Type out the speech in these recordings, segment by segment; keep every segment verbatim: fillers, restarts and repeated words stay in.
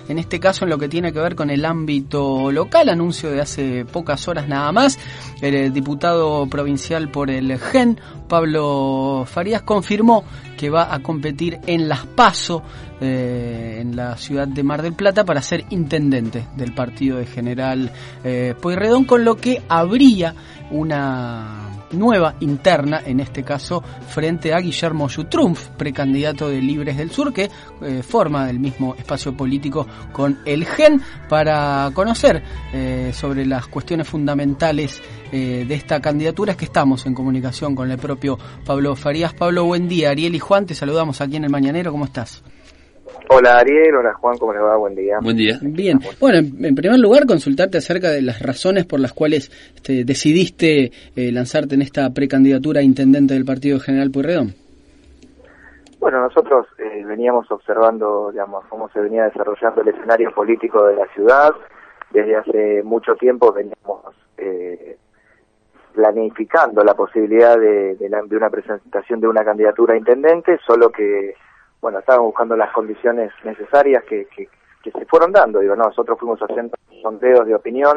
en este caso en lo que tiene que ver con el ámbito local, anuncio de hace pocas horas nada más. El diputado provincial por el G E N, Pablo Farías, confirmó que va a competir en las PASO eh, en la ciudad de Mar del Plata para ser intendente del partido de General eh, Pueyrredón, con lo que habría una nueva interna, en este caso frente a Guillermo Yutrumf, precandidato de Libres del Sur, que eh, forma el mismo espacio político con el G E N, para conocer eh, sobre las cuestiones fundamentales eh, de esta candidatura. Es que estamos en comunicación con el propio Pablo Farías. Pablo, buen día. Ariel y Juan, te saludamos aquí en El Mañanero. ¿Cómo estás? Hola Ariel, hola Juan, ¿cómo les va? Buen día. Buen día. Bien. Bueno, en, en primer lugar, consultarte acerca de las razones por las cuales este, decidiste eh, lanzarte en esta precandidatura a intendente del partido General Pueyrredón. Bueno, nosotros eh, veníamos observando, digamos, cómo se venía desarrollando el escenario político de la ciudad. Desde hace mucho tiempo veníamos eh, planificando la posibilidad de, de, la, de una presentación de una candidatura a intendente, solo que bueno, estábamos buscando las condiciones necesarias que, que, que se fueron dando. Digo, no, nosotros fuimos haciendo sondeos de opinión,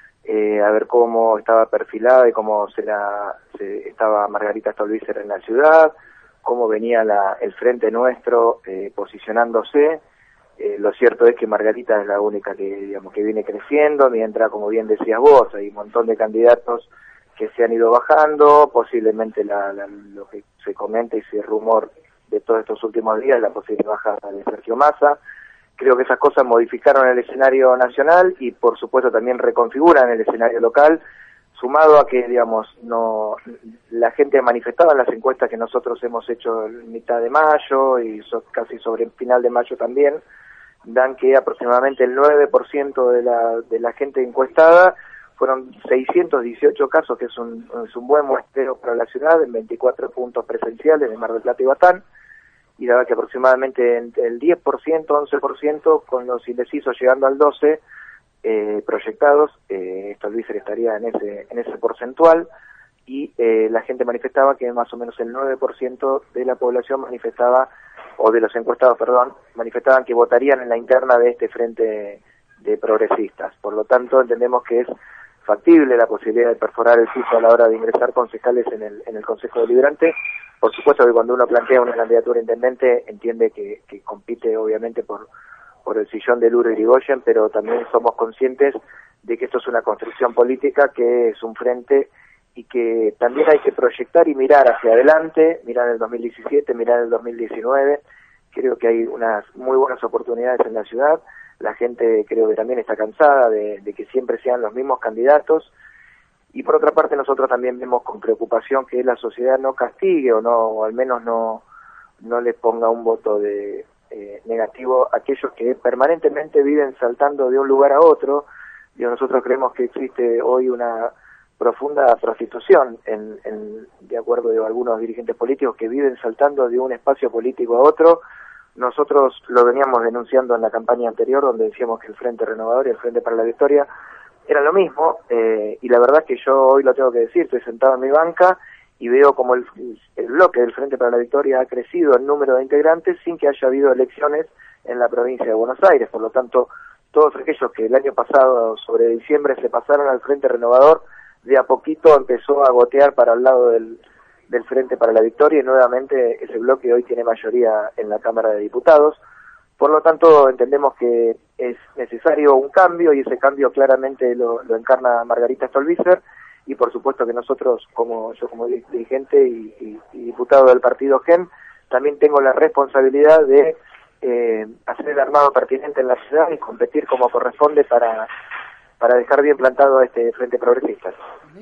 eh, a ver cómo estaba perfilada y cómo se la, se, estaba Margarita Stolbizer en la ciudad, cómo venía la, el frente nuestro eh, posicionándose. Eh, lo cierto es que Margarita es la única que, digamos, que viene creciendo, mientras, como bien decías vos, hay un montón de candidatos que se han ido bajando, posiblemente la, la, lo que se comenta y se rumor de todos estos últimos días, la posible baja de Sergio Massa. Creo que esas cosas modificaron el escenario nacional y por supuesto también reconfiguran el escenario local, sumado a que, digamos, no la gente manifestaba en las encuestas que nosotros hemos hecho en mitad de mayo y so, casi sobre el final de mayo también, dan que aproximadamente el nueve por ciento de la, de la gente encuestada, fueron seiscientos dieciocho casos, que es un, es un buen muestreo para la ciudad, en veinticuatro puntos presenciales de Mar del Plata y Batán, y daba que aproximadamente entre el diez por ciento, once por ciento, con los indecisos llegando al doce por ciento, eh, proyectados, eh, Stolbizer estaría en ese en ese porcentual, y eh, la gente manifestaba que más o menos el nueve por ciento de la población manifestaba, o de los encuestados, perdón, manifestaban que votarían en la interna de este frente de progresistas. Por lo tanto, entendemos que es factible la posibilidad de perforar el piso a la hora de ingresar concejales en el en el Consejo Deliberante. Por supuesto que cuando uno plantea una candidatura a intendente entiende que, que compite obviamente por por el sillón de Luro Irigoyen, pero también somos conscientes de que esto es una construcción política, que es un frente y que también hay que proyectar y mirar hacia adelante, mirar el dos mil diecisiete, mirar el dos mil diecinueve. Creo que hay unas muy buenas oportunidades en la ciudad. La gente creo que también está cansada de, de que siempre sean los mismos candidatos. Y por otra parte nosotros también vemos con preocupación que la sociedad no castigue o no, o al menos no, no le ponga un voto de eh, negativo a aquellos que permanentemente viven saltando de un lugar a otro. Digo, nosotros creemos que existe hoy una profunda prostitución en, en de acuerdo de algunos dirigentes políticos que viven saltando de un espacio político a otro. Nosotros lo veníamos denunciando en la campaña anterior, donde decíamos que el Frente Renovador y el Frente para la Victoria era lo mismo, eh, y la verdad es que yo hoy lo tengo que decir, estoy sentado en mi banca y veo como el, el bloque del Frente para la Victoria ha crecido en número de integrantes sin que haya habido elecciones en la provincia de Buenos Aires. Por lo tanto, todos aquellos que el año pasado, sobre diciembre, se pasaron al Frente Renovador, de a poquito empezó a gotear para el lado del, del Frente para la Victoria, y nuevamente ese bloque hoy tiene mayoría en la Cámara de Diputados. Por lo tanto, entendemos que es necesario un cambio, y ese cambio claramente lo, lo encarna Margarita Stolbizer, y por supuesto que nosotros, como yo como dirigente y, y, y diputado del partido G E N, también tengo la responsabilidad de eh, hacer el armado pertinente en la ciudad y competir como corresponde para, para dejar bien plantado a este Frente Progresista.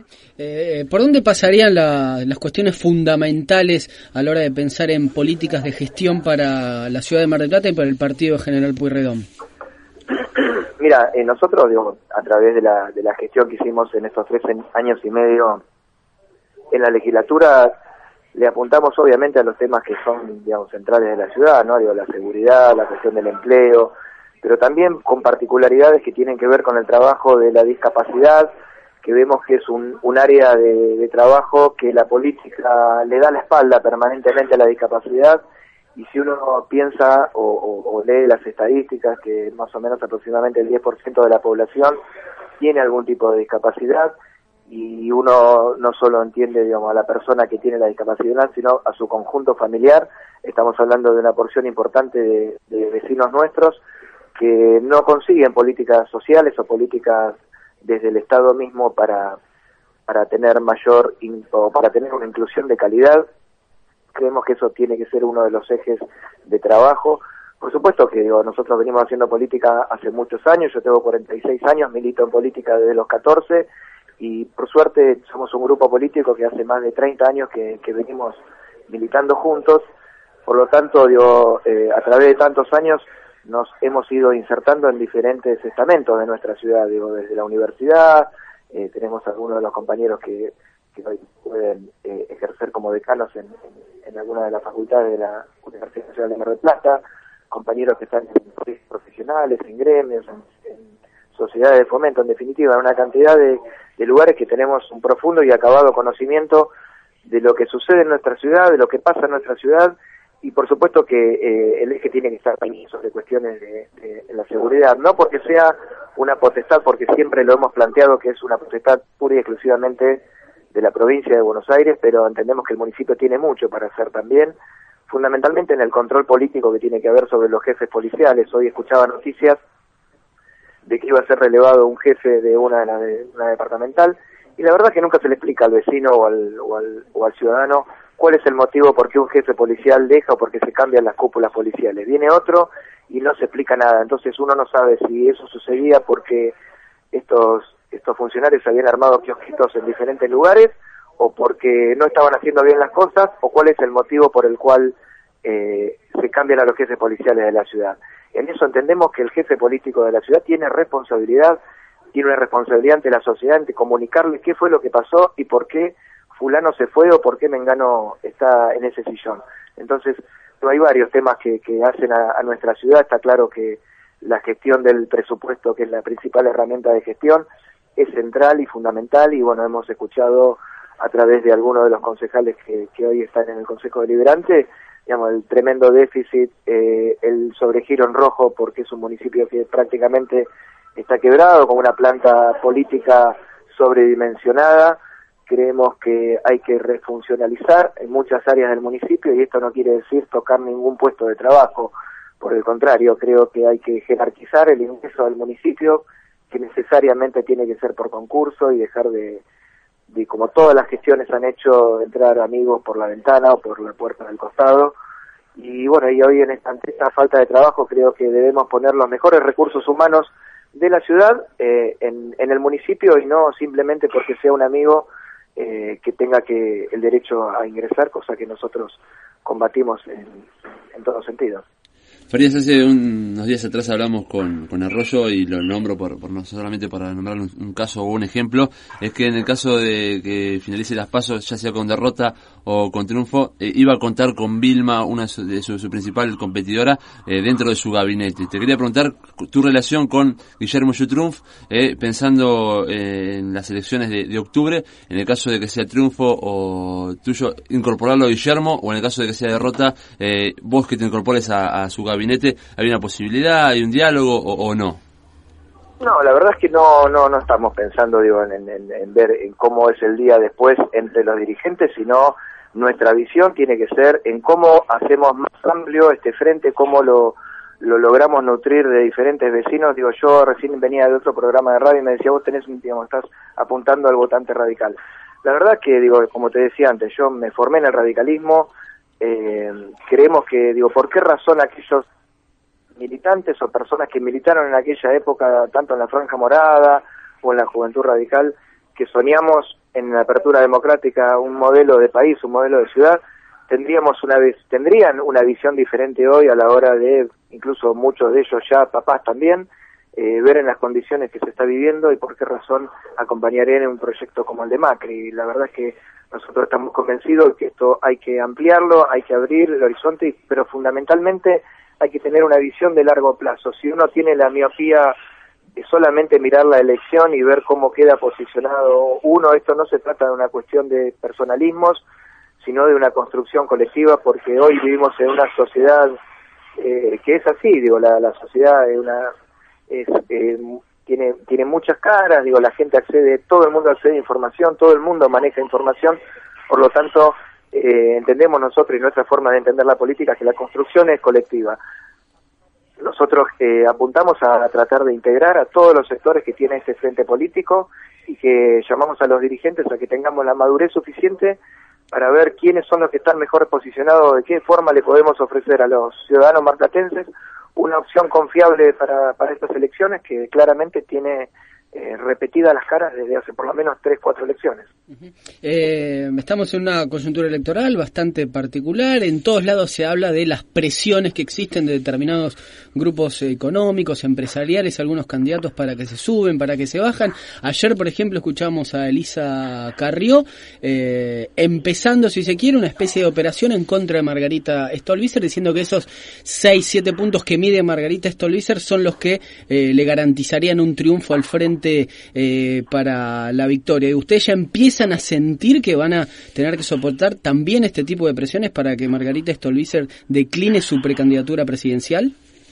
Eh, ¿Por dónde pasarían la, las cuestiones fundamentales a la hora de pensar en políticas de gestión para la ciudad de Mar del Plata y para el partido General Pueyrredón? Mira, eh, nosotros, digo, a través de la, de la gestión que hicimos en estos tres años y medio en la legislatura, le apuntamos obviamente a los temas que son, digamos, centrales de la ciudad, ¿no? Digo, la seguridad, la cuestión del empleo, pero también con particularidades que tienen que ver con el trabajo de la discapacidad, que vemos que es un, un área de, de trabajo que la política le da la espalda permanentemente a la discapacidad, y si uno piensa o, o, o lee las estadísticas que más o menos aproximadamente el diez por ciento de la población tiene algún tipo de discapacidad, y uno no solo entiende, digamos, a la persona que tiene la discapacidad, sino a su conjunto familiar. Estamos hablando de una porción importante de, de vecinos nuestros que no consiguen políticas sociales o políticas desde el Estado mismo para para tener mayor o para tener una inclusión de calidad. Creemos que eso tiene que ser uno de los ejes de trabajo. Por supuesto que digo, nosotros venimos haciendo política hace muchos años, yo tengo cuarenta y seis años, milito en política desde los catorce, y por suerte somos un grupo político que hace más de treinta años que, que venimos militando juntos. Por lo tanto, digo, eh, a través de tantos años nos hemos ido insertando en diferentes estamentos de nuestra ciudad, digo, desde la universidad, eh, tenemos algunos de los compañeros que, que hoy pueden eh, ejercer como decanos en, en, en alguna de las facultades de la Universidad Nacional de Mar del Plata, compañeros que están en proyectos profesionales, en gremios, en, en sociedades de fomento, en definitiva, en una cantidad de, de lugares que tenemos un profundo y acabado conocimiento de lo que sucede en nuestra ciudad, de lo que pasa en nuestra ciudad, y por supuesto que eh, el eje tiene que estar ahí sobre cuestiones de, de, de la seguridad, no porque sea una potestad, porque siempre lo hemos planteado que es una potestad pura y exclusivamente de la provincia de Buenos Aires, pero entendemos que el municipio tiene mucho para hacer también, fundamentalmente en el control político que tiene que haber sobre los jefes policiales. Hoy escuchaba noticias de que iba a ser relevado un jefe de una, de la, de una departamental, y la verdad es que nunca se le explica al vecino o al, o al, o al ciudadano cuál es el motivo por qué un jefe policial deja o por qué se cambian las cúpulas policiales. Viene otro y no se explica nada, entonces uno no sabe si eso sucedía porque estos estos funcionarios habían armado kiosquitos en diferentes lugares, o porque no estaban haciendo bien las cosas, o cuál es el motivo por el cual eh, se cambian a los jefes policiales de la ciudad. En eso entendemos que el jefe político de la ciudad tiene responsabilidad, tiene una responsabilidad ante la sociedad, ante comunicarle qué fue lo que pasó y por qué fulano se fue o por qué Mengano está en ese sillón. Entonces, no hay varios temas que, que hacen a, a nuestra ciudad. Está claro que la gestión del presupuesto, que es la principal herramienta de gestión, es central y fundamental, y bueno, hemos escuchado a través de algunos de los concejales que, que hoy están en el Consejo Deliberante, digamos, el tremendo déficit, eh, el sobregiro en rojo, porque es un municipio que prácticamente está quebrado, con una planta política sobredimensionada. Creemos que hay que refuncionalizar en muchas áreas del municipio, y esto no quiere decir tocar ningún puesto de trabajo. Por el contrario, creo que hay que jerarquizar el ingreso al municipio, que necesariamente tiene que ser por concurso, y dejar de, de, como todas las gestiones han hecho, entrar amigos por la ventana o por la puerta del costado. Y bueno, y hoy en esta, esta falta de trabajo creo que debemos poner los mejores recursos humanos de la ciudad eh, en, en el municipio, y no simplemente porque sea un amigo eh, que tenga que el derecho a ingresar, cosa que nosotros combatimos en, en todos sentidos. Farías, hace un, unos días atrás hablamos con, con Arroyo, y lo nombro por, por no solamente para nombrar un, un caso o un ejemplo, es que en el caso de que finalice las pasos, ya sea con derrota o con triunfo, eh, iba a contar con Vilma, una de su, de su, su principal competidora, eh, dentro de su gabinete. Te quería preguntar tu relación con Guillermo Yutrunf, eh, pensando eh, en las elecciones de, de octubre, en el caso de que sea triunfo o tuyo, incorporarlo a Guillermo, o en el caso de que sea derrota, eh, vos que te incorpores a, a su gabinete. ¿Hay una posibilidad, hay un diálogo o, o no? No, la verdad es que no no no estamos pensando, digo, en, en, en ver en cómo es el día después entre los dirigentes, sino nuestra visión tiene que ser en cómo hacemos más amplio este frente, cómo lo lo logramos nutrir de diferentes vecinos. Digo, yo recién venía de otro programa de radio y me decía, vos tenés un, digamos, estás apuntando al votante radical. La verdad que, digo, como te decía antes, yo me formé en el radicalismo. Eh, creemos que, digo, ¿por qué razón aquellos militantes o personas que militaron en aquella época, tanto en la Franja Morada o en la Juventud Radical, que soñamos en la apertura democrática un modelo de país, un modelo de ciudad, tendríamos una vez, tendrían una visión diferente hoy a la hora de, incluso muchos de ellos ya papás también, eh, ver en las condiciones que se está viviendo y por qué razón acompañarían en un proyecto como el de Macri? Y la verdad es que nosotros estamos convencidos que esto hay que ampliarlo, hay que abrir el horizonte, pero fundamentalmente hay que tener una visión de largo plazo. Si uno tiene la miopía de solamente mirar la elección y ver cómo queda posicionado uno, esto no se trata de una cuestión de personalismos, sino de una construcción colectiva, porque hoy vivimos en una sociedad eh, que es así, digo, la, la sociedad es una es, eh, tiene tiene muchas caras, digo, la gente accede, todo el mundo accede a información, todo el mundo maneja información, por lo tanto, eh, entendemos nosotros y nuestra forma de entender la política que la construcción es colectiva. Nosotros eh, apuntamos a tratar de integrar a todos los sectores que tiene este frente político y que llamamos a los dirigentes a que tengamos la madurez suficiente para ver quiénes son los que están mejor posicionados, de qué forma le podemos ofrecer a los ciudadanos marplatenses una opción confiable para, para estas elecciones que claramente tiene eh, repetidas las caras desde hace por lo menos tres, cuatro elecciones. Uh-huh. Eh, estamos en una coyuntura electoral bastante particular. En todos lados se habla de las presiones que existen de determinados grupos económicos, empresariales, algunos candidatos para que se suben, para que se bajan. Ayer, por ejemplo, escuchamos a Elisa Carrió eh, empezando, si se quiere, una especie de operación en contra de Margarita Stolbizer, diciendo que esos seis, siete puntos que mide Margarita Stolbizer son los que eh, le garantizarían un triunfo al frente eh, para la victoria. Y ustedes ya empiezan a sentir que van a tener que soportar también este tipo de presiones para que Margarita Stolbizer decline su precandidatura presidencial.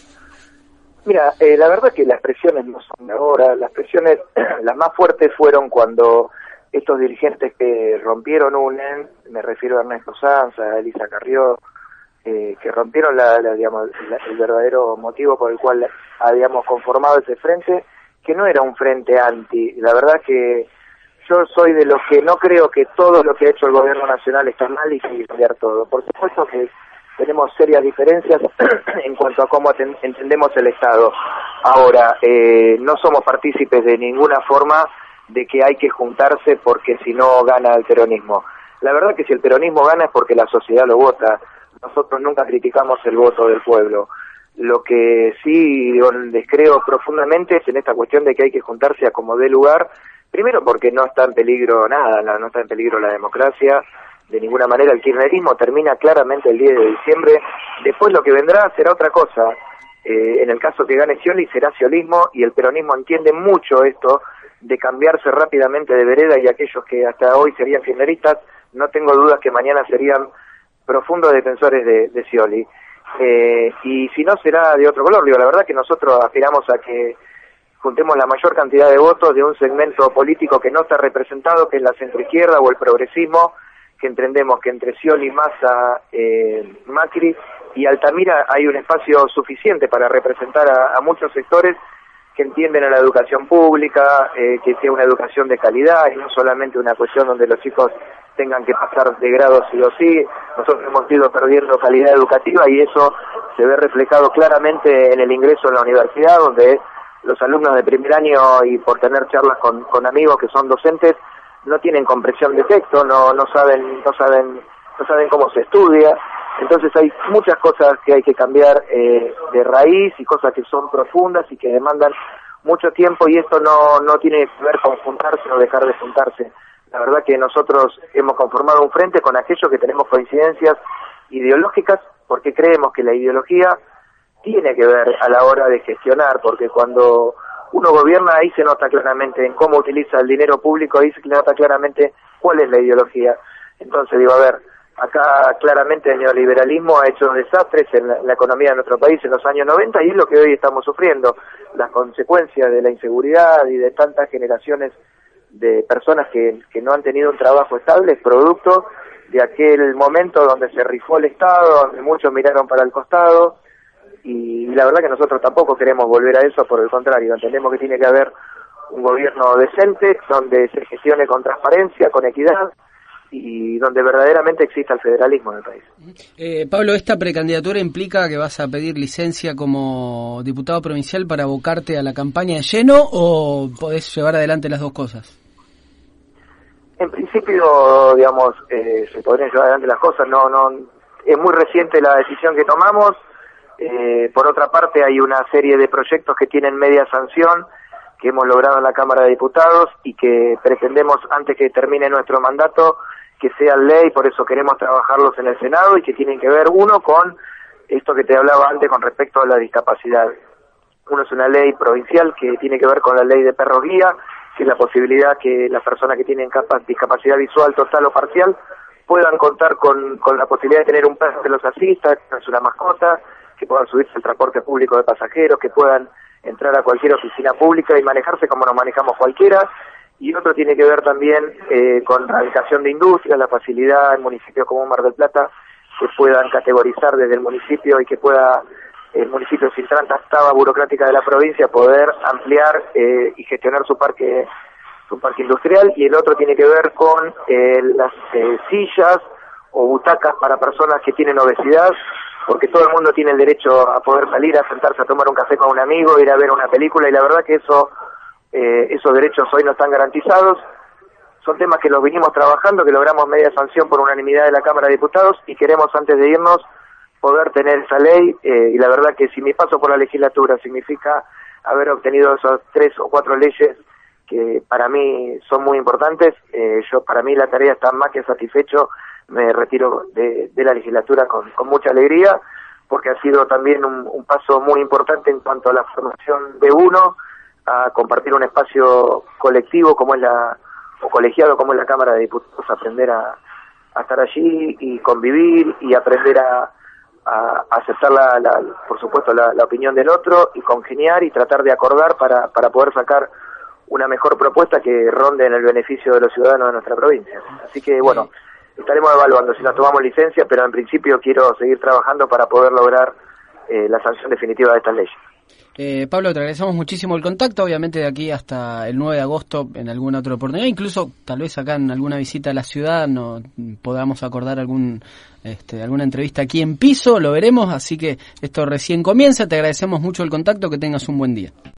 Mira, eh, la verdad que las presiones no son de ahora, las presiones las más fuertes fueron cuando estos dirigentes que rompieron UNEN, me refiero a Ernesto Sanz, a Elisa Carrió, eh, que rompieron la, la, digamos, la, el verdadero motivo por el cual habíamos conformado ese frente, que no era un frente anti. La verdad que yo soy de los que no creo que todo lo que ha hecho el gobierno nacional está mal y que hay que cambiar todo. Por supuesto que tenemos serias diferencias en cuanto a cómo entendemos el Estado. Ahora, eh, no somos partícipes de ninguna forma de que hay que juntarse porque si no gana el peronismo. La verdad que si el peronismo gana es porque la sociedad lo vota. Nosotros nunca criticamos el voto del pueblo. Lo que sí digo, descreo profundamente es en esta cuestión de que hay que juntarse a como dé lugar, primero porque no está en peligro nada, no está en peligro la democracia, de ninguna manera el kirchnerismo termina claramente el diez de diciembre, después lo que vendrá será otra cosa, eh, en el caso que gane Scioli será ciolismo y el peronismo entiende mucho esto de cambiarse rápidamente de vereda y aquellos que hasta hoy serían kirchneristas, no tengo dudas que mañana serían profundos defensores de, de Scioli. Eh, y si no será de otro color, digo, la verdad que nosotros aspiramos a que juntemos la mayor cantidad de votos de un segmento político que no está representado, que es la centroizquierda o el progresismo, que entendemos que entre Scioli, Massa, eh, Macri y Altamira hay un espacio suficiente para representar a, a muchos sectores que entienden a la educación pública, eh, que sea una educación de calidad y no solamente una cuestión donde los chicos tengan que pasar de grado sí o sí. Nosotros hemos ido perdiendo calidad educativa y eso se ve reflejado claramente en el ingreso en la universidad, donde los alumnos de primer año y por tener charlas con, con amigos que son docentes no tienen comprensión de texto, no no saben no saben no saben cómo se estudia. Entonces hay muchas cosas que hay que cambiar eh, de raíz y cosas que son profundas y que demandan mucho tiempo y esto no no tiene que ver con juntarse o dejar de juntarse. La verdad que nosotros hemos conformado un frente con aquellos que tenemos coincidencias ideológicas porque creemos que la ideología tiene que ver a la hora de gestionar, porque cuando uno gobierna ahí se nota claramente en cómo utiliza el dinero público, ahí se nota claramente cuál es la ideología. Entonces digo, a ver, acá claramente el neoliberalismo ha hecho desastres en la, en la economía de nuestro país en los años noventa y es lo que hoy estamos sufriendo, las consecuencias de la inseguridad y de tantas generaciones de personas que, que no han tenido un trabajo estable, producto de aquel momento donde se rifó el Estado, donde muchos miraron para el costado, y la verdad que nosotros tampoco queremos volver a eso, por el contrario, entendemos que tiene que haber un gobierno decente, donde se gestione con transparencia, con equidad, y donde verdaderamente exista el federalismo en el país. Eh, Pablo, ¿esta precandidatura implica que vas a pedir licencia como diputado provincial para abocarte a la campaña de lleno o podés llevar adelante las dos cosas? En principio, digamos, eh, se podrían llevar adelante las cosas, no, no, es muy reciente la decisión que tomamos, eh, por otra parte hay una serie de proyectos que tienen media sanción, que hemos logrado en la Cámara de Diputados y que pretendemos antes que termine nuestro mandato que sean ley, por eso queremos trabajarlos en el Senado y que tienen que ver uno con esto que te hablaba antes con respecto a la discapacidad. Uno es una ley provincial que tiene que ver con la ley de perros guía, que es la posibilidad que las personas que tienen discapacidad visual total o parcial puedan contar con, con la posibilidad de tener un perro que los asista, que es una mascota, que puedan subirse al transporte público de pasajeros, que puedan entrar a cualquier oficina pública y manejarse como nos manejamos cualquiera. Y otro tiene que ver también eh, con radicación de industria, la facilidad en municipios como Mar del Plata, que puedan categorizar desde el municipio y que pueda el municipio, sin tanta traba burocrática de la provincia, poder ampliar eh, y gestionar su parque su parque industrial. Y el otro tiene que ver con eh, las eh, sillas o butacas para personas que tienen obesidad, porque todo el mundo tiene el derecho a poder salir, a sentarse a tomar un café con un amigo, ir a ver una película, y la verdad que eso eh, esos derechos hoy no están garantizados. Son temas que los vinimos trabajando, que logramos media sanción por unanimidad de la Cámara de Diputados, y queremos, antes de irnos, poder tener esa ley, eh, y la verdad que si mi paso por la legislatura significa haber obtenido esas tres o cuatro leyes que para mí son muy importantes, eh, yo para mí la tarea está más que satisfecho. Me retiro de, de la legislatura con, con mucha alegría, porque ha sido también un, un paso muy importante en cuanto a la formación de uno, a compartir un espacio colectivo como es la, o colegiado como es la Cámara de Diputados, aprender a, a estar allí y convivir y aprender a, a, a aceptar la, la, por supuesto la, la opinión del otro, y congeniar y tratar de acordar para, para poder sacar una mejor propuesta que ronde en el beneficio de los ciudadanos de nuestra provincia. Así que bueno, estaremos evaluando si nos tomamos licencia, pero en principio quiero seguir trabajando para poder lograr eh, la sanción definitiva de estas leyes. Eh, Pablo, te agradecemos muchísimo el contacto, obviamente de aquí hasta el nueve de agosto en alguna otra oportunidad, incluso tal vez acá en alguna visita a la ciudad no podamos acordar algún este, alguna entrevista aquí en piso, lo veremos, así que esto recién comienza. Te agradecemos mucho el contacto, que tengas un buen día.